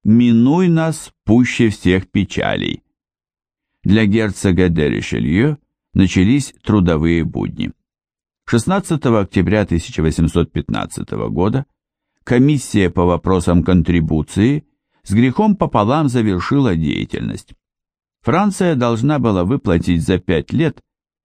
«Минуй нас пуще всех печалей». Для герцога де Ришелье начались трудовые будни. 16 октября 1815 года комиссия по вопросам контрибуции с грехом пополам завершила деятельность. Франция должна была выплатить за 5 лет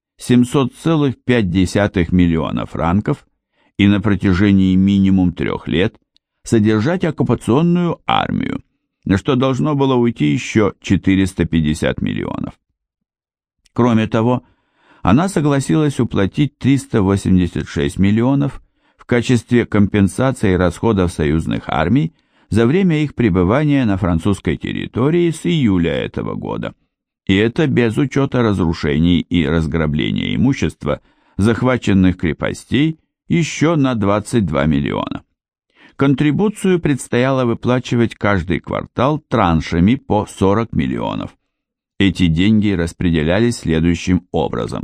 700,5 миллиона франков и на протяжении минимум 3 лет содержать оккупационную армию, на что должно было уйти еще 450 миллионов. Кроме того, она согласилась уплатить 386 миллионов в качестве компенсации расходов союзных армий за время их пребывания на французской территории с июля этого года. И это без учета разрушений и разграбления имущества, захваченных крепостей, еще на 22 миллиона. Контрибуцию предстояло выплачивать каждый квартал траншами по 40 миллионов. Эти деньги распределялись следующим образом.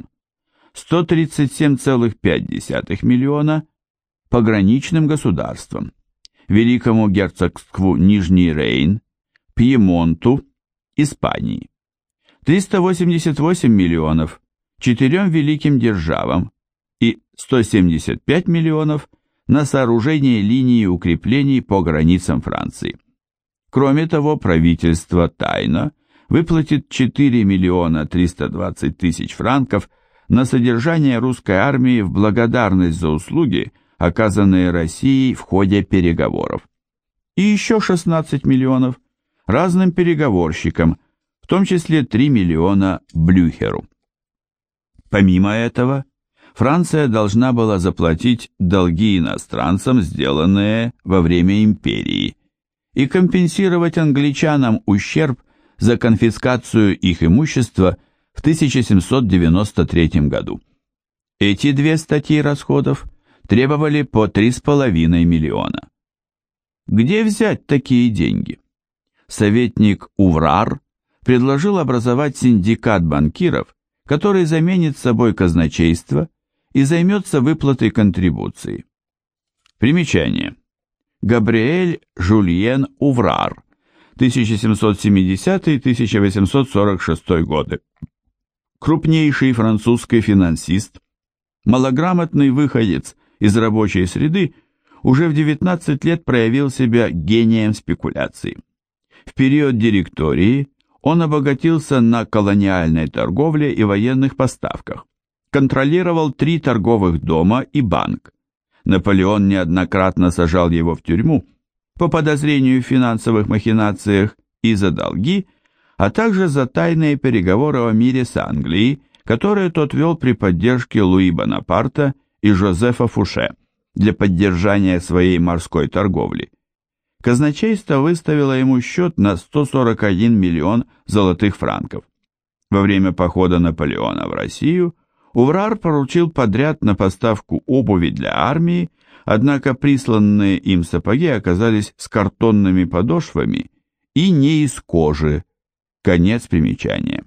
137,5 миллиона пограничным государствам, Великому герцогству Нижний Рейн, Пьемонту, Испании. 388 миллионов 4 великим державам и 175 миллионов на сооружение линии укреплений по границам Франции. Кроме того, правительство тайно выплатит 4 миллиона 320 тысяч франков на содержание русской армии в благодарность за услуги, оказанные Россией в ходе переговоров. И еще 16 миллионов разным переговорщикам, в том числе 3 миллиона Блюхеру. Помимо этого, Франция должна была заплатить долги иностранцам, сделанные во время империи, и компенсировать англичанам ущерб за конфискацию их имущества в 1793 году. Эти две статьи расходов требовали по 3,5 миллиона. Где взять такие деньги? Советник Уврар предложил образовать синдикат банкиров, который заменит собой казначейство и займется выплатой контрибуции. Примечание. Габриэль Жюльен Уврар, 1770-1846 годы. Крупнейший французский финансист, малограмотный выходец из рабочей среды, уже в 19 лет проявил себя гением спекуляций. В период директории он обогатился на колониальной торговле и военных поставках, контролировал 3 торговых дома и банк. Наполеон неоднократно сажал его в тюрьму по подозрению в финансовых махинациях и за долги, а также за тайные переговоры о мире с Англией, которые тот вел при поддержке Луи Бонапарта и Жозефа Фуше для поддержания своей морской торговли. Казначейство выставило ему счет на 141 миллион золотых франков. Во время похода Наполеона в Россию Уврар поручил подряд на поставку обуви для армии, однако присланные им сапоги оказались с картонными подошвами и не из кожи. Конец примечания.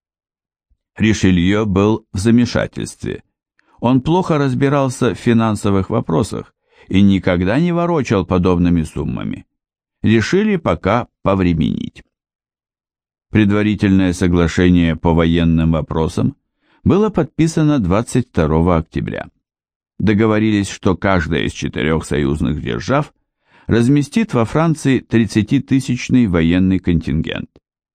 Ришелье был в замешательстве. Он плохо разбирался в финансовых вопросах и никогда не ворочал подобными суммами. Решили пока повременить. Предварительное соглашение по военным вопросам было подписано 22 октября. Договорились, что каждая из 4 союзных держав разместит во Франции 30-тысячный военный контингент.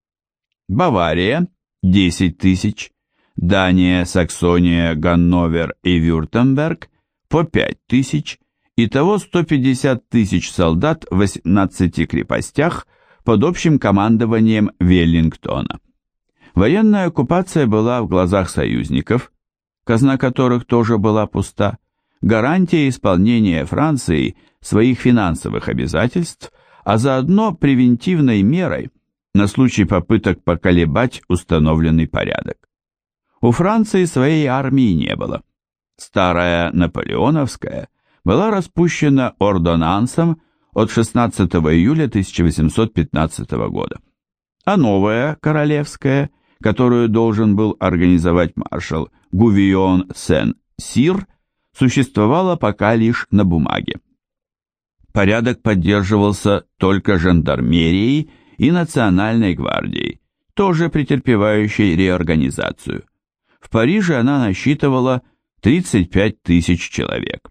Бавария – 10 тысяч, Дания, Саксония, Ганновер и Вюртемберг – по 5 тысяч, итого 150 тысяч солдат в 18 крепостях под общим командованием Веллингтона. Военная оккупация была в глазах союзников, казна которых тоже была пуста, гарантией исполнения Францией своих финансовых обязательств, а заодно превентивной мерой на случай попыток поколебать установленный порядок. У Франции своей армии не было. Старая наполеоновская была распущена ордонансом от 16 июля 1815 года, а новая королевская, которую должен был организовать маршал Гувион Сен-Сир, существовала пока лишь на бумаге. Порядок поддерживался только жандармерией и национальной гвардией, тоже претерпевающей реорганизацию. В Париже она насчитывала 35 тысяч человек.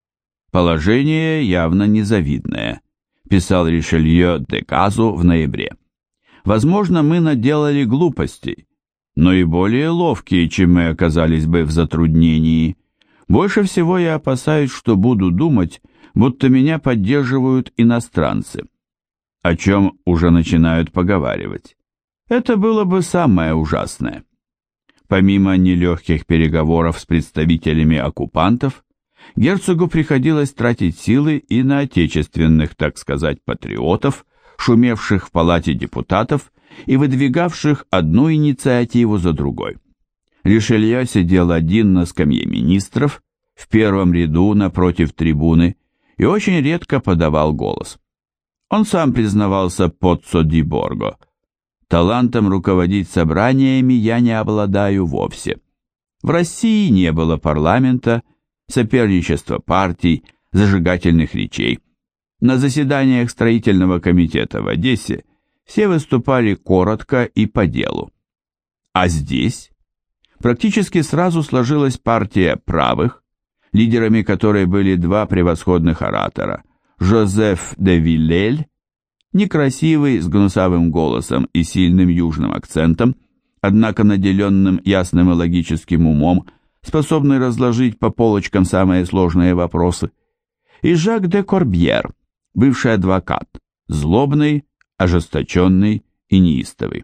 «Положение явно незавидное», писал Ришелье де Казу в ноябре. «Возможно, мы наделали глупостей, но и более ловкие, чем мы оказались бы в затруднении. Больше всего я опасаюсь, что буду думать, будто меня поддерживают иностранцы, о чем уже начинают поговаривать. Это было бы самое ужасное». Помимо нелегких переговоров с представителями оккупантов, герцогу приходилось тратить силы и на отечественных, так сказать, патриотов, шумевших в палате депутатов и выдвигавших одну инициативу за другой. Ришелье сидел один на скамье министров, в первом ряду напротив трибуны, и очень редко подавал голос. Он сам признавался Поццо ди Борго: «Талантом руководить собраниями я не обладаю вовсе. В России не было парламента, соперничества партий, зажигательных речей. На заседаниях строительного комитета в Одессе все выступали коротко и по делу. А здесь практически сразу сложилась партия правых, лидерами которой были два превосходных оратора: Жозеф де Виллель, некрасивый, с гнусавым голосом и сильным южным акцентом, однако наделенным ясным и логическим умом, способный разложить по полочкам самые сложные вопросы, и Жак де Корбьер, бывший адвокат, злобный, ожесточенный и неистовый.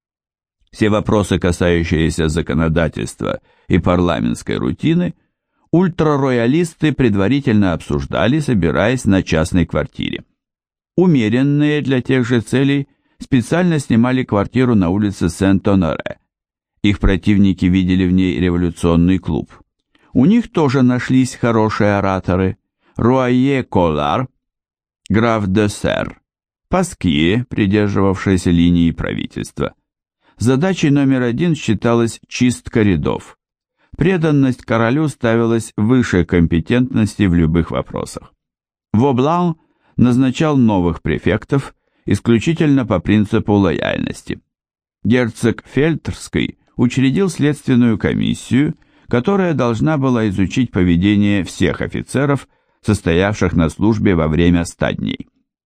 Все вопросы, касающиеся законодательства и парламентской рутины, ультрароялисты предварительно обсуждали, собираясь на частной квартире. Умеренные для тех же целей специально снимали квартиру на улице Сент-Оноре. Их противники видели в ней революционный клуб. У них тоже нашлись хорошие ораторы: Руае Колар, граф де Сер, Паскье, придерживавшийся линии правительства. Задачей номер один считалась чистка рядов. Преданность королю ставилась выше компетентности в любых вопросах. Воблан назначал новых префектов исключительно по принципу лояльности. Герцог Фельтерский учредил следственную комиссию, которая должна была изучить поведение всех офицеров, состоявших на службе во время 100 дней.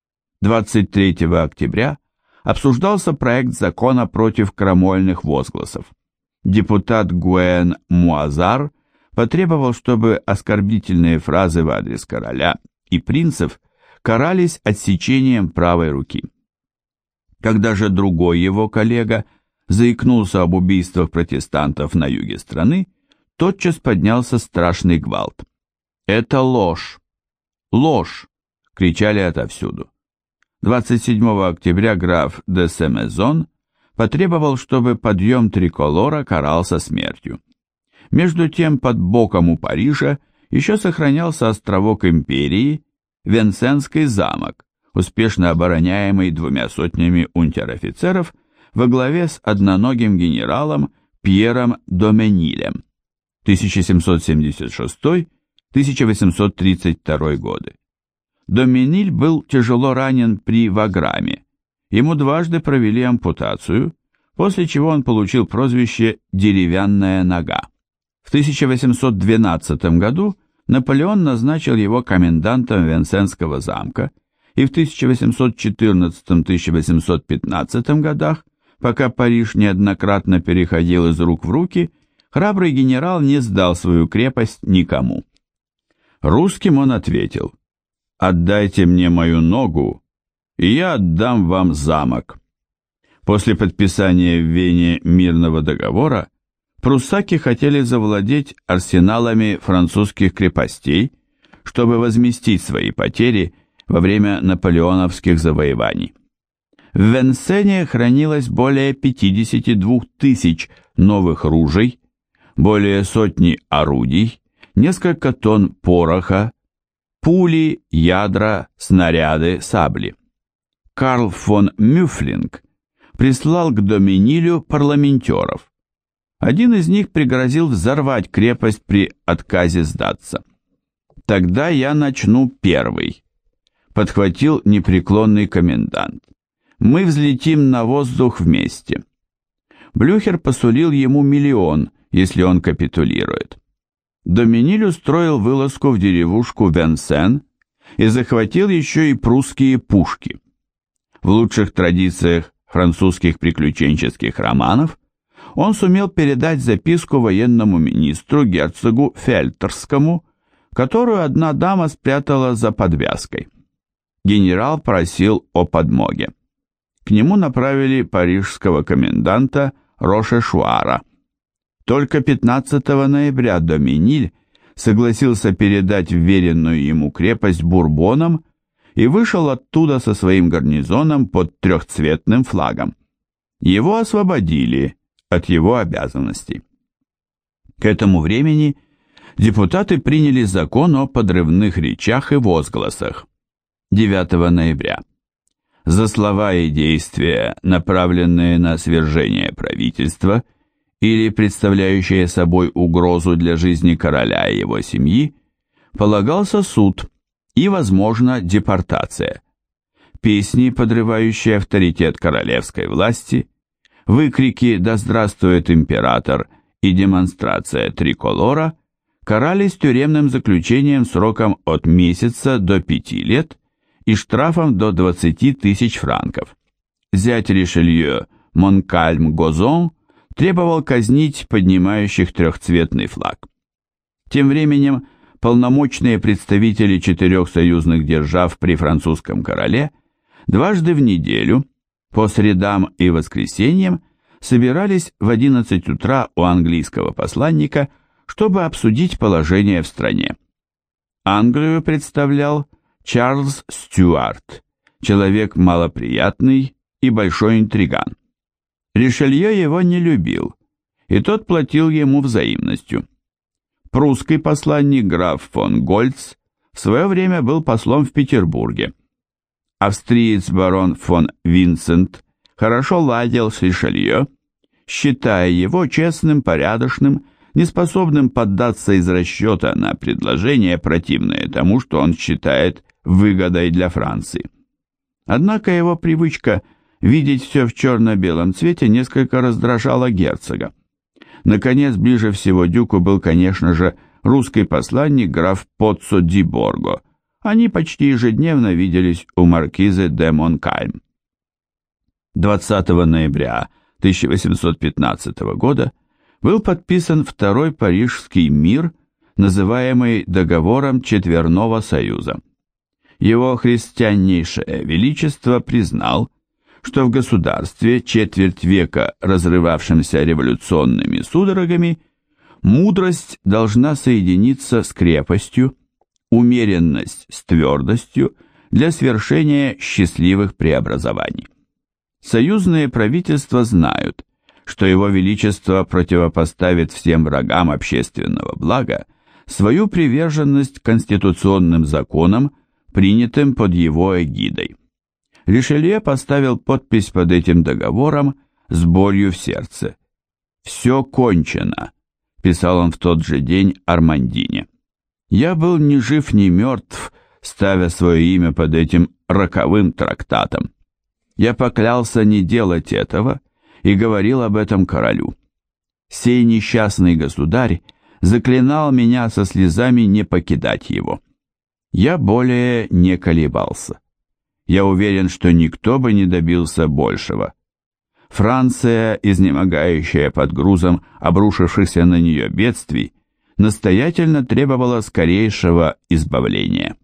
23 октября обсуждался проект закона против крамольных возгласов. Депутат Гуэн Муазар потребовал, чтобы оскорбительные фразы в адрес короля и принцев карались отсечением правой руки. Когда же другой его коллега заикнулся об убийствах протестантов на юге страны, тотчас поднялся страшный гвалт. «Это ложь! Ложь!» — кричали отовсюду. 27 октября граф де Семезон потребовал, чтобы подъем триколора карался смертью. Между тем, под боком у Парижа еще сохранялся островок империи, Венсенский замок, успешно обороняемый 200 унтер-офицеров во главе с одноногим генералом Пьером Доменилем, 1776-1832 годы. Домениль был тяжело ранен при Ваграме. Ему дважды провели ампутацию, после чего он получил прозвище «деревянная нога». В 1812 году Наполеон назначил его комендантом Венсенского замка, и в 1814-1815 годах, пока Париж неоднократно переходил из рук в руки, храбрый генерал не сдал свою крепость никому. Русским он ответил: «Отдайте мне мою ногу, и я отдам вам замок». После подписания в Вене мирного договора пруссаки хотели завладеть арсеналами французских крепостей, чтобы возместить свои потери во время наполеоновских завоеваний. В Венсене хранилось более 52 тысяч новых ружей, более сотни орудий, несколько тонн пороха, пули, ядра, снаряды, сабли. Карл фон Мюфлинг прислал к Доменилю парламентеров. Один из них пригрозил взорвать крепость при отказе сдаться. «Тогда я начну первый. подхватил непреклонный комендант. «Мы взлетим на воздух вместе». Блюхер посулил ему 1 миллион, если он капитулирует. Доминиль устроил вылазку в деревушку Венсен и захватил еще и прусские пушки. В лучших традициях французских приключенческих романов он сумел передать записку военному министру герцогу Фельтерскому, которую одна дама спрятала за подвязкой. Генерал просил о подмоге. К нему направили парижского коменданта Рошешуара. Только 15 ноября Доминиль согласился передать вверенную ему крепость Бурбонам и вышел оттуда со своим гарнизоном под трехцветным флагом. Его освободили от его обязанностей. К этому времени депутаты приняли закон о подрывных речах и возгласах 9 ноября. За слова и действия, направленные на свержение правительства или представляющие собой угрозу для жизни короля и его семьи, полагался суд и, возможно, депортация. Песни, подрывающие авторитет королевской власти, выкрики «Да здравствует император» и демонстрация триколора карались тюремным заключением сроком от месяца до 5 лет и штрафом до 20 тысяч франков. Зять Ришелье Монкальм-Гозон требовал казнить поднимающих трехцветный флаг. Тем временем полномочные представители 4 союзных держав при французском короле дважды в неделю, по средам и воскресеньям, собирались в 11 утра у английского посланника, чтобы обсудить положение в стране. Англию представлял Чарльз Стюарт, человек малоприятный и большой интриган. Ришелье его не любил, и тот платил ему взаимностью. Прусский посланник граф фон Гольц в свое время был послом в Петербурге. Австриец барон фон Винсент хорошо ладил с Ришелье, считая его честным, порядочным, неспособным поддаться из расчета на предложение, противное тому, что он считает выгодой для Франции. Однако его привычка видеть все в черно-белом цвете несколько раздражала герцога. Наконец, ближе всего дюку был, конечно же, русский посланник граф Поццо ди Борго. Они почти ежедневно виделись у маркизы де Монкальм. 20 ноября 1815 года был подписан Второй Парижский мир, называемый Договором Четверного Союза. Его христианнейшее величество признал, что в государстве, четверть века разрывавшемся революционными судорогами, мудрость должна соединиться с крепостью, умеренность с твердостью для свершения счастливых преобразований. Союзные правительства знают, что его величество противопоставит всем врагам общественного блага свою приверженность конституционным законам, принятым под его эгидой. Ришелье поставил подпись под этим договором с болью в сердце. «Все кончено», – писал он в тот же день Армандине. «Я был ни жив, ни мертв, ставя свое имя под этим роковым трактатом. Я поклялся не делать этого и говорил об этом королю. Сей несчастный государь заклинал меня со слезами не покидать его. Я более не колебался. Я уверен, что никто бы не добился большего. Франция, изнемогающая под грузом обрушившихся на нее бедствий, настоятельно требовала скорейшего избавления».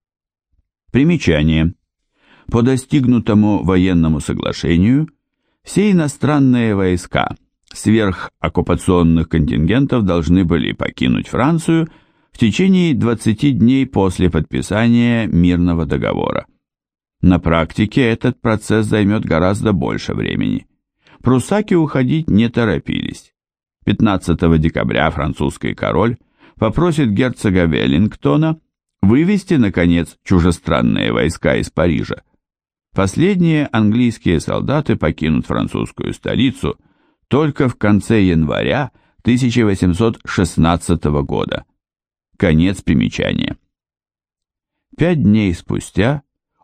Примечание. По достигнутому военному соглашению все иностранные войска сверхоккупационных контингентов должны были покинуть Францию в течение 20 дней после подписания мирного договора. На практике этот процесс займет гораздо больше времени. Прусаки уходить не торопились. 15 декабря французский король попросит герцога Веллингтона вывести, наконец, чужестранные войска из Парижа. Последние английские солдаты покинут французскую столицу только в конце января 1816 года. Конец примечания. 5 дней спустя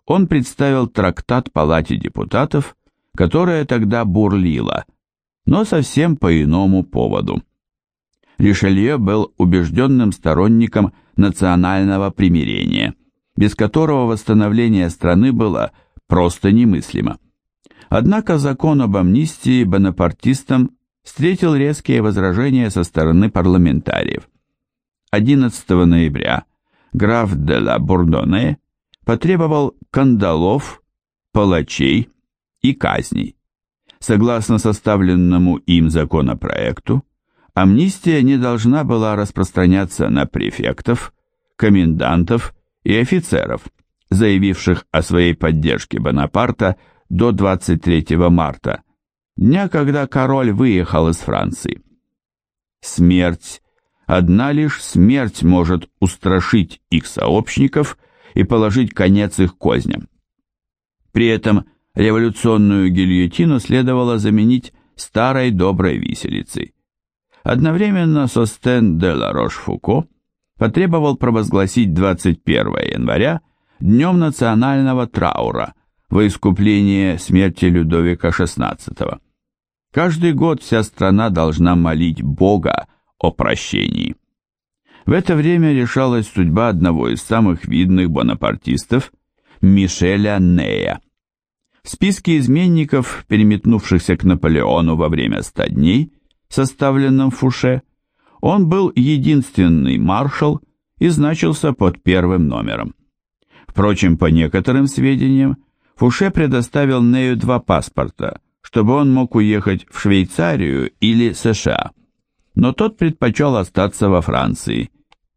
он представил трактат Палате депутатов, которая тогда бурлила, но совсем по иному поводу. Ришелье был убежденным сторонником национального примирения, без которого восстановление страны было просто немыслимо. Однако закон об амнистии бонапартистам встретил резкие возражения со стороны парламентариев. 11 ноября граф де ла Бурдоне потребовал кандалов, палачей и казней. Согласно составленному им законопроекту, амнистия не должна была распространяться на префектов, комендантов и офицеров, заявивших о своей поддержке Бонапарта до 23 марта, дня, когда король выехал из Франции. Смерть, одна лишь смерть может устрашить их сообщников и положить конец их козням. При этом революционную гильотину следовало заменить старой доброй виселицей. Одновременно Состен де ла Рошфуко потребовал провозгласить 21 января днем национального траура во искупление смерти Людовика XVI. Каждый год вся страна должна молить Бога о прощении. В это время решалась судьба одного из самых видных бонапартистов, Мишеля Нея. В списке изменников, переметнувшихся к Наполеону во время 100 дней, составленном Фуше, он был единственный маршал и значился под первым номером. Впрочем, по некоторым сведениям, Фуше предоставил Нею 2 паспорта, чтобы он мог уехать в Швейцарию или США, но тот предпочел остаться во Франции.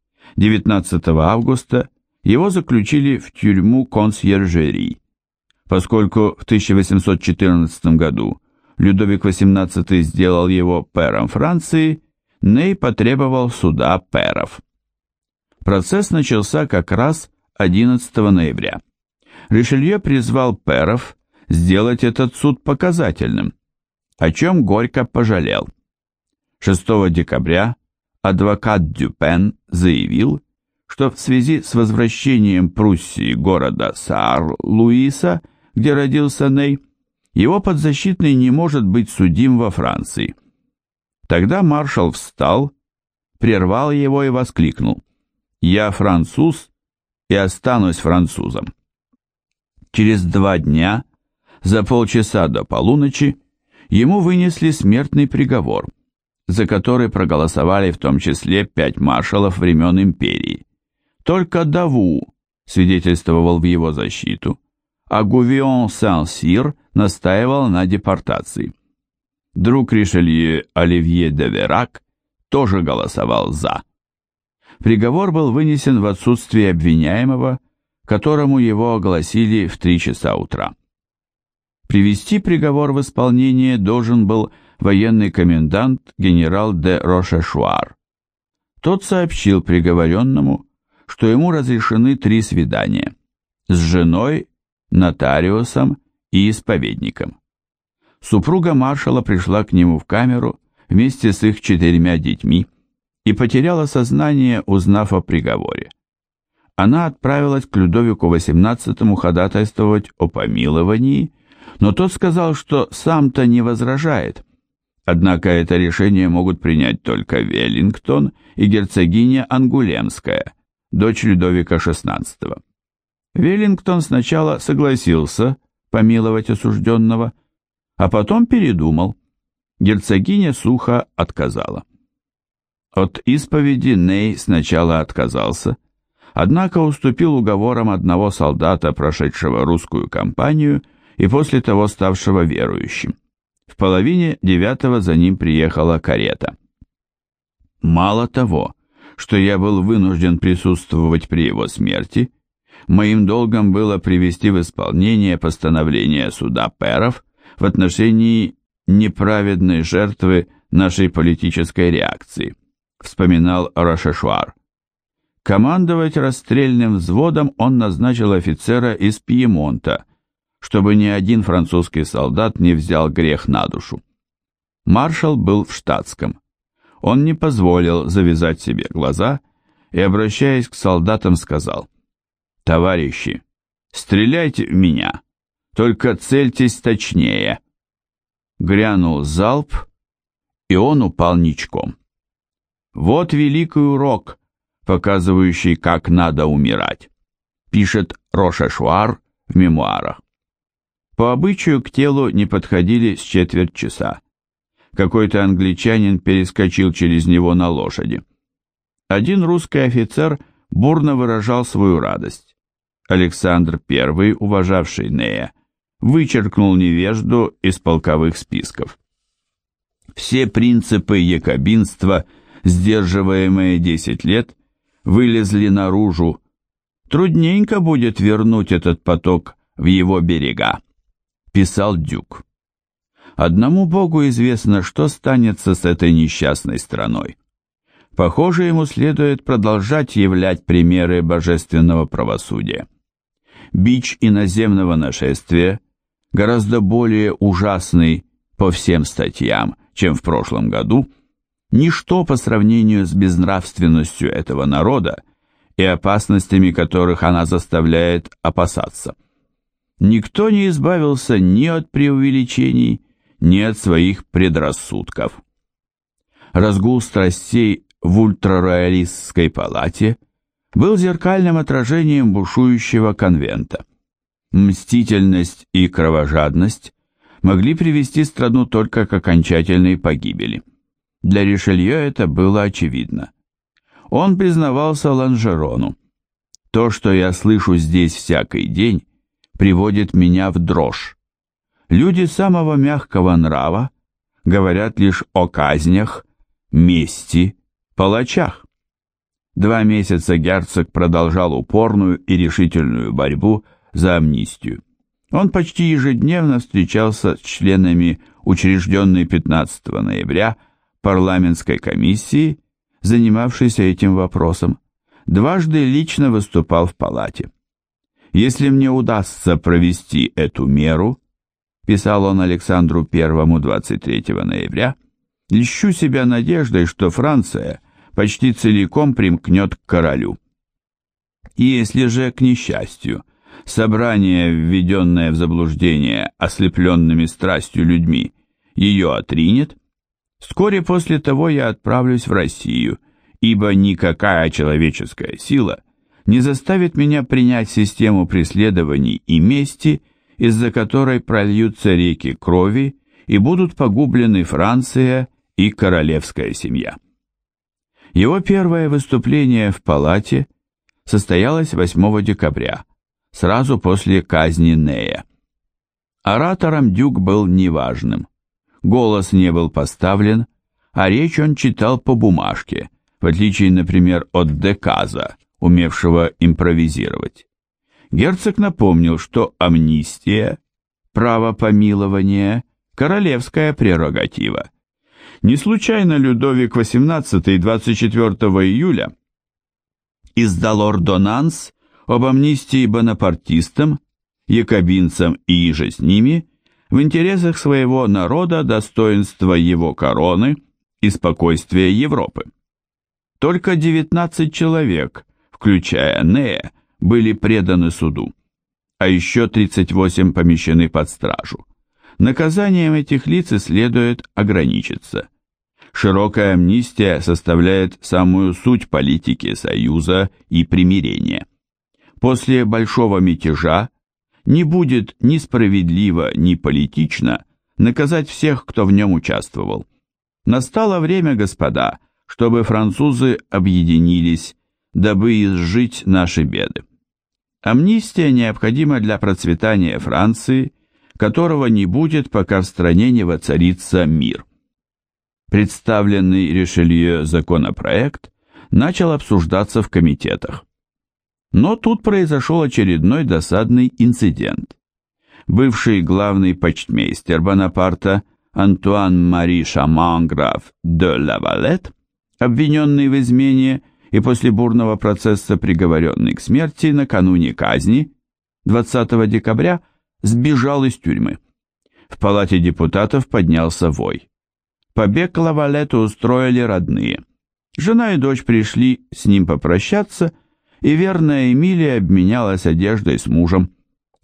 19 августа его заключили в тюрьму консьержери. Поскольку в 1814 году Людовик XVIII сделал его пэром Франции, Ней потребовал суда пэров. Процесс начался как раз 11 ноября. Ришелье призвал пэров сделать этот суд показательным, о чем горько пожалел. 6 декабря адвокат Дюпен заявил, что в связи с возвращением Пруссии города Саар-Луиса, где родился Ней, его подзащитный не может быть судим во Франции. Тогда маршал встал, прервал его и воскликнул: «Я француз и останусь французом». Через 2 дня, за полчаса до полуночи, ему вынесли смертный приговор, за который проголосовали в том числе 5 маршалов времен империи. Только Даву свидетельствовал в его защиту, а Гувион Сен-Сир настаивал на депортации. Друг Ришелье Оливье де Верак тоже голосовал «за». Приговор был вынесен в отсутствие обвиняемого, которому его огласили в 3 часа утра. Привести приговор в исполнение должен был военный комендант генерал де Рошешуар. Тот сообщил приговоренному, что ему разрешены 3 свидания с женой, нотариусом и исповедником. Супруга маршала пришла к нему в камеру вместе с их 4 детьми и потеряла сознание, узнав о приговоре. Она отправилась к Людовику XVIII ходатайствовать о помиловании, но тот сказал, что сам-то не возражает. Однако это решение могут принять только Веллингтон и герцогиня Ангулемская, дочь Людовика XVI. Веллингтон сначала согласился помиловать осужденного, а потом передумал. Герцогиня сухо отказала. От исповеди Ней сначала отказался, однако уступил уговорам одного солдата, прошедшего русскую кампанию и после того ставшего верующим. В половине 9 за ним приехала карета. Мало того, что я был вынужден присутствовать при его смерти, моим долгом было привести в исполнение постановление суда пэров в отношении неправедной жертвы нашей политической реакции, вспоминал Рошешуар. Командовать расстрельным взводом он назначил офицера из Пьемонта, чтобы ни один французский солдат не взял грех на душу. Маршал был в штатском. Он не позволил завязать себе глаза и, обращаясь к солдатам, сказал: «Товарищи, «Стреляйте в меня, только цельтесь точнее». Грянул залп, и он упал ничком. «Вот великий урок, показывающий, как надо умирать», пишет Рошешуар в мемуарах. По обычаю к телу не подходили с четверть часа. Какой-то англичанин перескочил через него на лошади. Один русский офицер бурно выражал свою радость. Александр I, уважавший Нея, вычеркнул невежду из полковых списков. Все принципы якобинства, сдерживаемые 10 лет, вылезли наружу. Трудненько будет вернуть этот поток в его берега, писал Дюк. Одному Богу известно, что станется с этой несчастной страной. Похоже, ему следует продолжать являть примеры божественного правосудия. Бич иноземного нашествия, гораздо более ужасный по всем статьям, чем в прошлом году, ничто по сравнению с безнравственностью этого народа и опасностями, которых она заставляет опасаться. Никто не избавился ни от преувеличений, ни от своих предрассудков. Разгул страстей в ультрароялистской палате был зеркальным отражением бушующего конвента. Мстительность и кровожадность могли привести страну только к окончательной погибели. Для Ришелье это было очевидно. Он признавался Ланжерону: «То, что я слышу здесь всякий день, приводит меня в дрожь. Люди самого мягкого нрава говорят лишь о казнях, мести, палачах». 2 месяца герцог продолжал упорную и решительную борьбу за амнистию. Он почти ежедневно встречался с членами учрежденной 15 ноября парламентской комиссии, занимавшейся этим вопросом, дважды лично выступал в палате. «Если мне удастся провести эту меру», писал он Александру I 23 ноября, «льщу себя надеждой, что Франция почти целиком примкнет к королю. И если же, к несчастью, собрание, введенное в заблуждение ослепленными страстью людьми, ее отринет, вскоре после того я отправлюсь в Россию, ибо никакая человеческая сила не заставит меня принять систему преследований и мести, из-за которой прольются реки крови и будут погублены Франция и королевская семья». Его первое выступление в палате состоялось 8 декабря, сразу после казни Нея. Оратором Дюк был неважным. Голос не был поставлен, а речь он читал по бумажке, в отличие, например, от Деказа, умевшего импровизировать. Герцог напомнил, что амнистия, право помилования, королевская прерогатива. Не случайно Людовик XVIII 24 июля издал ордонанс об амнистии бонапартистам, якобинцам и иже с ними в интересах своего народа, достоинства его короны и спокойствия Европы. Только 19 человек, включая Нея, были преданы суду, а еще 38 помещены под стражу. Наказанием этих лиц следует ограничиться. Широкая амнистия составляет самую суть политики союза и примирения. После большого мятежа не будет ни справедливо, ни политично наказать всех, кто в нем участвовал. Настало время, господа, чтобы французы объединились, дабы изжить наши беды. Амнистия необходима для процветания Франции, которого не будет, пока в стране не воцарится мир. Представленный Ришелье законопроект начал обсуждаться в комитетах. Но тут произошел очередной досадный инцидент. Бывший главный почтмейстер Бонапарта Антуан-Мари Шаман-граф де Лавалет, обвиненный в измене и после бурного процесса приговоренный к смерти накануне казни, 20 декабря, сбежал из тюрьмы. В палате депутатов поднялся вой. Побег Лавалету устроили родные. Жена и дочь пришли с ним попрощаться, и верная Эмилия обменялась одеждой с мужем.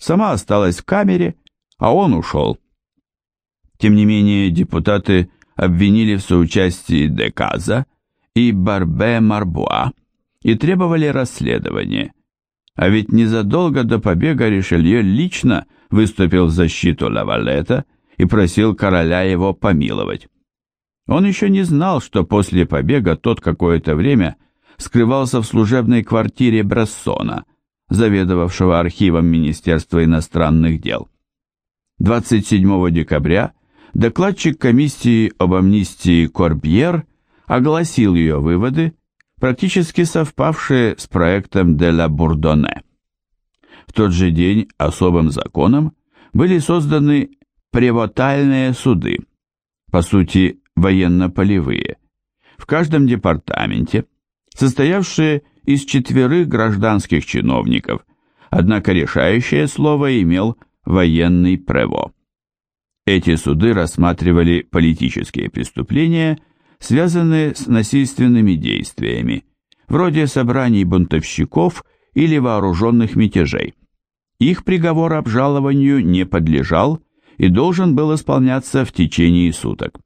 сама осталась в камере, а он ушел. Тем не менее, депутаты обвинили в соучастии Деказа и Барбе Марбуа и требовали расследования. А ведь незадолго до побега Ришелье лично выступил в защиту Лавалета и просил короля его помиловать. Он еще не знал, что после побега тот какое-то время скрывался в служебной квартире Брессона, заведовавшего архивом Министерства иностранных дел. 27 декабря докладчик комиссии об амнистии Корбьер огласил ее выводы, практически совпавшие с проектом де ла Бурдоне. В тот же день особым законом были созданы превотальные суды, по сути военно-полевые, в каждом департаменте, состоявшие из 4 гражданских чиновников, однако решающее слово имел военный прево. Эти суды рассматривали политические преступления, связанные с насильственными действиями, вроде собраний бунтовщиков или вооруженных мятежей. Их приговор обжалованию не подлежал и должен был исполняться в течение суток.